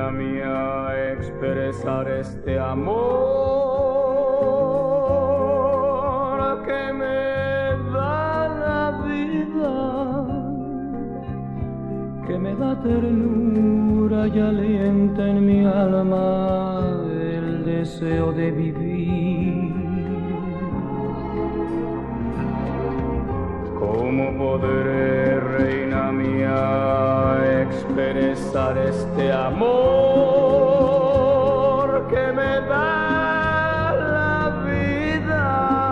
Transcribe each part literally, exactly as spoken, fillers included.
reina mía, expresar este amor que me da la vida, que me da ternura y alienta en mi alma el deseo de vivir. ¿Cómo podré, reina mía, expresar este amor que me da la vida,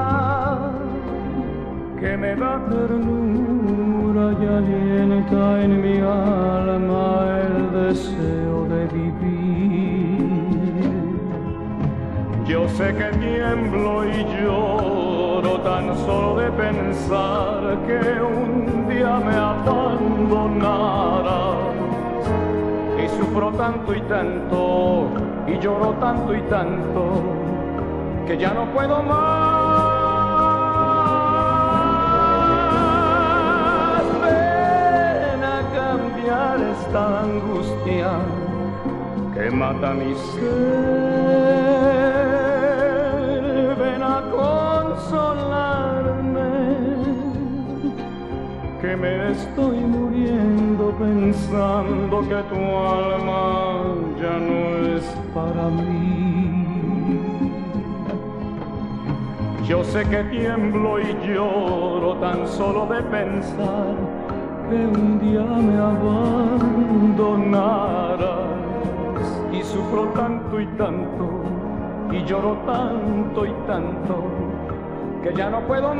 que me da ternura y alienta en mi alma el deseo de vivir? Yo sé que tiemblo y lloro tan solo de pensar que un día me abandonarás, y sufro tanto y tanto y lloro tanto y tanto que ya no puedo más. Ven a cambiar esta angustia que mata mi ser, ven a consolarme, que me estoy muriendo pensando que tu alma ya no es para mí. Yo sé que tiemblo y lloro tan solo de pensar que un día me abandonarás, y sufro tanto y tanto y lloro tanto y tanto que ya no puedo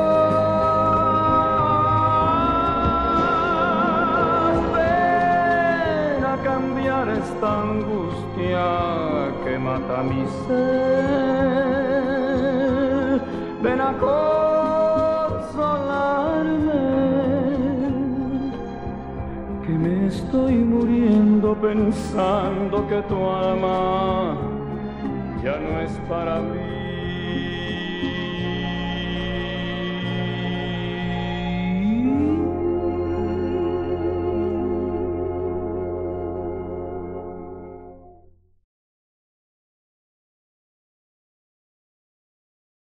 más. Ven a cambiar esta angustia que mata mi ser, ven a consolarme, que me estoy muriendo pensando que tu alma ya no es para mí.